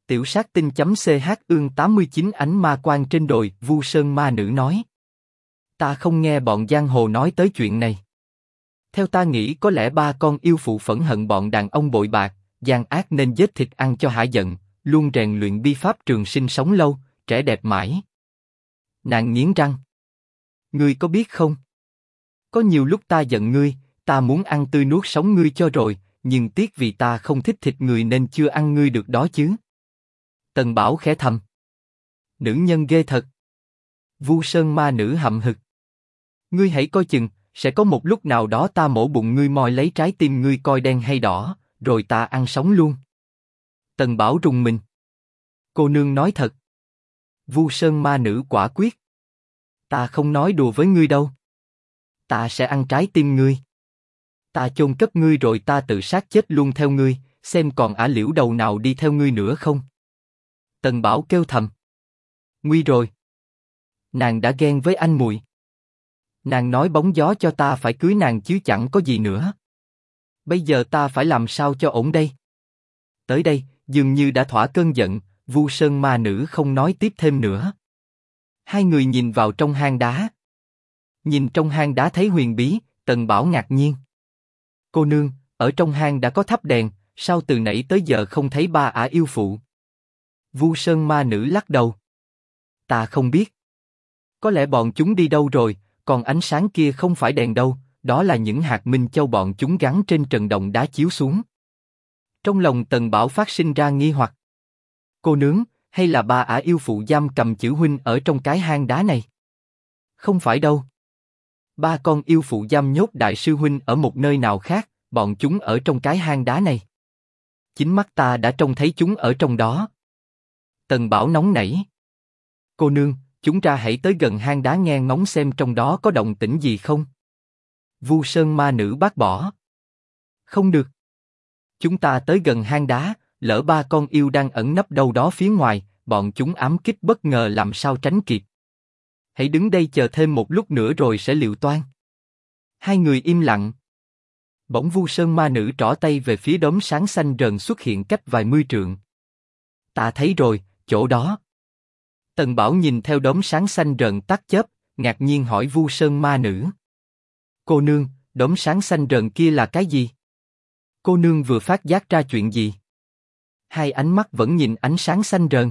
Tiểu sát tinh.ch ương 89 ánh ma quang trên đồi, Vu Sơn ma nữ nói. Ta không nghe bọn giang hồ nói tới chuyện này. Theo ta nghĩ có lẽ ba con yêu phụ phẫn hận bọn đàn ông bội bạc, gian ác nên giết thịt ăn cho hả giận, luôn rèn luyện bi pháp trường sinh sống lâu, trẻ đẹp mãi. Nàng nghiến răng. Ngươi có biết không? Có nhiều lúc ta giận ngươi, ta muốn ăn tươi nuốt sống ngươi cho rồi, nhưng tiếc vì ta không thích thịt người nên chưa ăn ngươi được đó chứ. Tần Bảo khẽ thầm. Nữ nhân ghê thật. Vu Sơn ma nữ hậm hực. Ngươi hãy coi chừng, sẽ có một lúc nào đó ta mổ bụng ngươi moi lấy trái tim ngươi coi đen hay đỏ, rồi ta ăn sống luôn. Tần Bảo rùng mình. Cô nương nói thật. Vu Sơn ma nữ quả quyết. Ta không nói đùa với ngươi đâu. Ta sẽ ăn trái tim ngươi. Ta chôn cất ngươi rồi ta tự sát chết luôn theo ngươi, xem còn ả liễu đầu nào đi theo ngươi nữa không. Tần Bảo kêu thầm. Nguy rồi. Nàng đã ghen với anh muội. Nàng nói bóng gió cho ta phải cưới nàng chứ chẳng có gì nữa. Bây giờ ta phải làm sao cho ổn đây? Tới đây, dường như đã thỏa cơn giận, Vu Sơn ma nữ không nói tiếp thêm nữa. Hai người nhìn vào trong hang đá. Nhìn trong hang đá thấy huyền bí, Tần Bảo ngạc nhiên. Cô nương, ở trong hang đã có thắp đèn, sao từ nãy tới giờ không thấy ba ả yêu phụ? Vu Sơn ma nữ lắc đầu. Ta không biết. Có lẽ bọn chúng đi đâu rồi, còn ánh sáng kia không phải đèn đâu, đó là những hạt minh châu bọn chúng gắn trên trần đồng đá chiếu xuống. Trong lòng Tần Bảo phát sinh ra nghi hoặc. Cô nương, hay là ba ả yêu phụ giam cầm chữ huynh ở trong cái hang đá này? Không phải đâu. Ba con yêu phụ giam nhốt đại sư huynh ở một nơi nào khác, bọn chúng ở trong cái hang đá này. Chính mắt ta đã trông thấy chúng ở trong đó. Tần Bảo nóng nảy. Cô nương, chúng ta hãy tới gần hang đá nghe ngóng xem trong đó có động tĩnh gì không. Vu Sơn ma nữ bác bỏ. Không được. Chúng ta tới gần hang đá, lỡ ba con yêu đang ẩn nấp đâu đó phía ngoài, bọn chúng ám kích bất ngờ làm sao tránh kịp. Hãy đứng đây chờ thêm một lúc nữa rồi sẽ liệu toan. Hai người im lặng. Bỗng Vu Sơn ma nữ trỏ tay về phía đốm sáng xanh rờn xuất hiện cách vài mươi trượng. Ta thấy rồi, chỗ đó. Tần Bảo nhìn theo đốm sáng xanh rờn tắt chớp, ngạc nhiên hỏi Vu Sơn ma nữ. Cô nương, đốm sáng xanh rờn kia là cái gì? Cô nương vừa phát giác ra chuyện gì? Hai ánh mắt vẫn nhìn ánh sáng xanh rờn.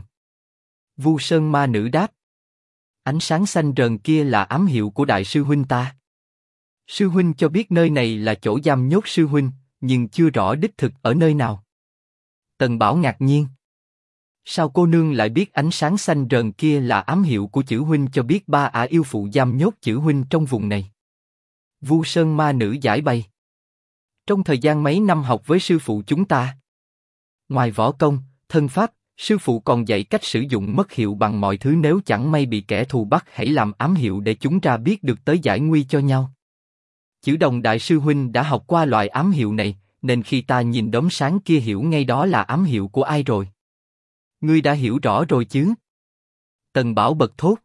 Vu Sơn ma nữ đáp. Ánh sáng xanh rờn kia là ám hiệu của đại sư huynh ta. Sư huynh cho biết nơi này là chỗ giam nhốt sư huynh, nhưng chưa rõ đích thực ở nơi nào. Tần Bảo ngạc nhiên. Sao cô nương lại biết ánh sáng xanh rờn kia là ám hiệu của chữ huynh cho biết ba ả yêu phụ giam nhốt chữ huynh trong vùng này? Vu Sơn ma nữ giải bày. Trong thời gian mấy năm học với sư phụ chúng ta, ngoài võ công, thân pháp, sư phụ còn dạy cách sử dụng mất hiệu bằng mọi thứ nếu chẳng may bị kẻ thù bắt hãy làm ám hiệu để chúng ta biết được tới giải nguy cho nhau. Chữ Đồng đại sư huynh đã học qua loại ám hiệu này, nên khi ta nhìn đốm sáng kia hiểu ngay đó là ám hiệu của ai rồi. Ngươi đã hiểu rõ rồi chứ? Tần Bảo bật thốt.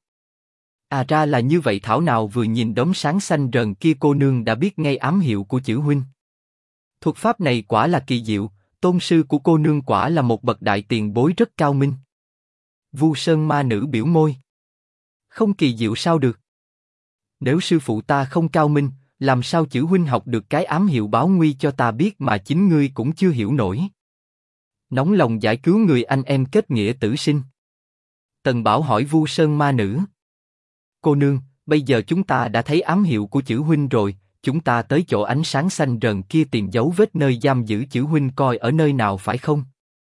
À ra là như vậy, thảo nào vừa nhìn đốm sáng xanh rờn kia cô nương đã biết ngay ám hiệu của chữ huynh. Thuật pháp này quả là kỳ diệu, tôn sư của cô nương quả là một bậc đại tiền bối rất cao minh. Vu Sơn ma nữ biểu môi. Không kỳ diệu sao được? Nếu sư phụ ta không cao minh, làm sao chữ huynh học được cái ám hiệu báo nguy cho ta biết mà chính ngươi cũng chưa hiểu nổi. Nóng lòng giải cứu người anh em kết nghĩa tử sinh. Tần Bảo hỏi Vu Sơn ma nữ. Cô nương, bây giờ chúng ta đã thấy ám hiệu của chữ huynh rồi, chúng ta tới chỗ ánh sáng xanh rờn kia tìm dấu vết nơi giam giữ chữ huynh coi ở nơi nào phải không?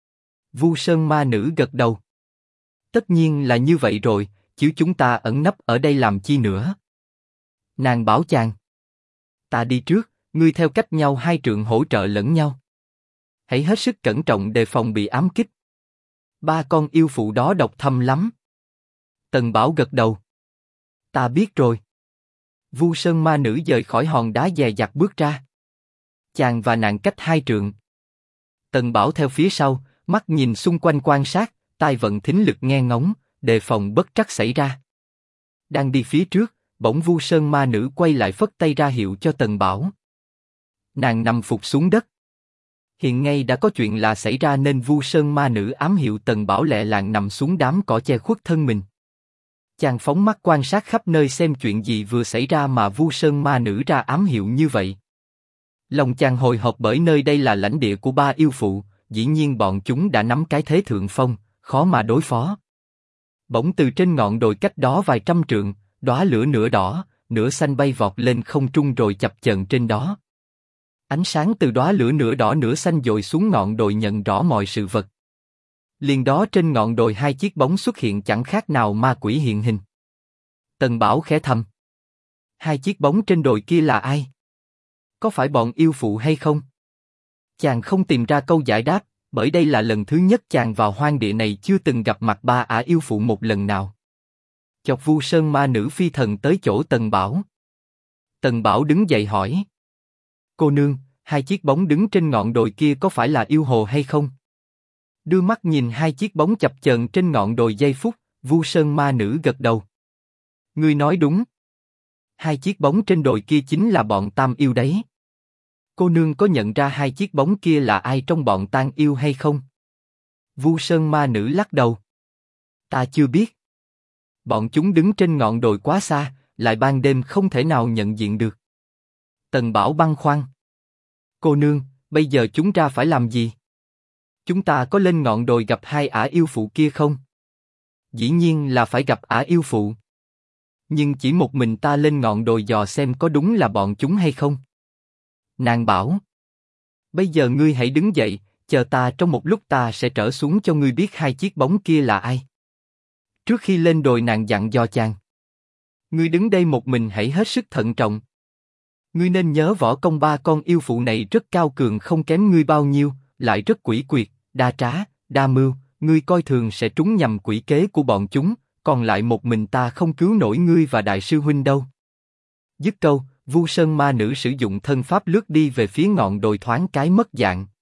Vu Sơn ma nữ gật đầu. Tất nhiên là như vậy rồi, chứ chúng ta ẩn nấp ở đây làm chi nữa? Nàng bảo chàng. Ta đi trước, ngươi theo cách nhau 2 trượng hỗ trợ lẫn nhau. Hãy hết sức cẩn trọng đề phòng bị ám kích. Ba con yêu phụ đó độc thâm lắm. Tần Bảo gật đầu. Ta biết rồi. Vu Sơn ma nữ rời khỏi hòn đá dè dặt bước ra. Chàng và nàng cách 2 trượng. Tần Bảo theo phía sau, mắt nhìn xung quanh quan sát, tai vận thính lực nghe ngóng, đề phòng bất trắc xảy ra. Đang đi phía trước, bỗng Vu Sơn ma nữ quay lại phất tay ra hiệu cho Tần Bảo. Nàng nằm phục xuống đất. Hiện ngay đã có chuyện lạ xảy ra nên Vu Sơn ma nữ ám hiệu Tần Bảo lẹ làng nằm xuống đám cỏ che khuất thân mình. Chàng phóng mắt quan sát khắp nơi xem chuyện gì vừa xảy ra mà Vu Sơn ma nữ ra ám hiệu như vậy. Lòng chàng hồi hộp bởi nơi đây là lãnh địa của ba yêu phụ, dĩ nhiên bọn chúng đã nắm cái thế thượng phong, khó mà đối phó. Bỗng từ trên ngọn đồi cách đó vài trăm trượng, đóa lửa nửa đỏ, nửa xanh bay vọt lên không trung rồi chập chờn trên đó. Ánh sáng từ đóa lửa nửa đỏ nửa xanh dội xuống ngọn đồi nhận rõ mọi sự vật. Liền đó trên ngọn đồi hai chiếc bóng xuất hiện chẳng khác nào ma quỷ hiện hình. Tần Bảo khẽ thầm. Hai chiếc bóng trên đồi kia là ai? Có phải bọn yêu phụ hay không? Chàng không tìm ra câu giải đáp, bởi đây là lần thứ nhất chàng vào hoang địa này chưa từng gặp mặt ba ả yêu phụ một lần nào. Chọc Vu Sơn ma nữ phi thần tới chỗ Tần Bảo. Tần Bảo đứng dậy hỏi. Cô nương, hai chiếc bóng đứng trên ngọn đồi kia có phải là yêu hồ hay không? Đưa mắt nhìn hai chiếc bóng chập chờn trên ngọn đồi giây phút, Vu Sơn ma nữ gật đầu. Ngươi nói đúng. Hai chiếc bóng trên đồi kia chính là bọn tam yêu đấy. Cô nương có nhận ra hai chiếc bóng kia là ai trong bọn tam yêu hay không? Vu Sơn ma nữ lắc đầu. Ta chưa biết. Bọn chúng đứng trên ngọn đồi quá xa, lại ban đêm không thể nào nhận diện được. Tần Bảo băn khoăn. Cô nương, bây giờ chúng ra phải làm gì? Chúng ta có lên ngọn đồi gặp hai ả yêu phụ kia không? Dĩ nhiên là phải gặp ả yêu phụ. Nhưng chỉ một mình ta lên ngọn đồi dò xem có đúng là bọn chúng hay không. Nàng bảo. Bây giờ ngươi hãy đứng dậy, chờ ta trong một lúc ta sẽ trở xuống cho ngươi biết hai chiếc bóng kia là ai. Trước khi lên đồi nàng dặn dò chàng. Ngươi đứng đây một mình hãy hết sức thận trọng. Ngươi nên nhớ võ công ba con yêu phụ này rất cao cường không kém ngươi bao nhiêu, lại rất quỷ quyệt, đa trá, đa mưu, ngươi coi thường sẽ trúng nhầm quỷ kế của bọn chúng, còn lại một mình ta không cứu nổi ngươi và đại sư huynh đâu. Dứt câu, Vu Sơn ma nữ sử dụng thân pháp lướt đi về phía ngọn đồi thoáng cái mất dạng.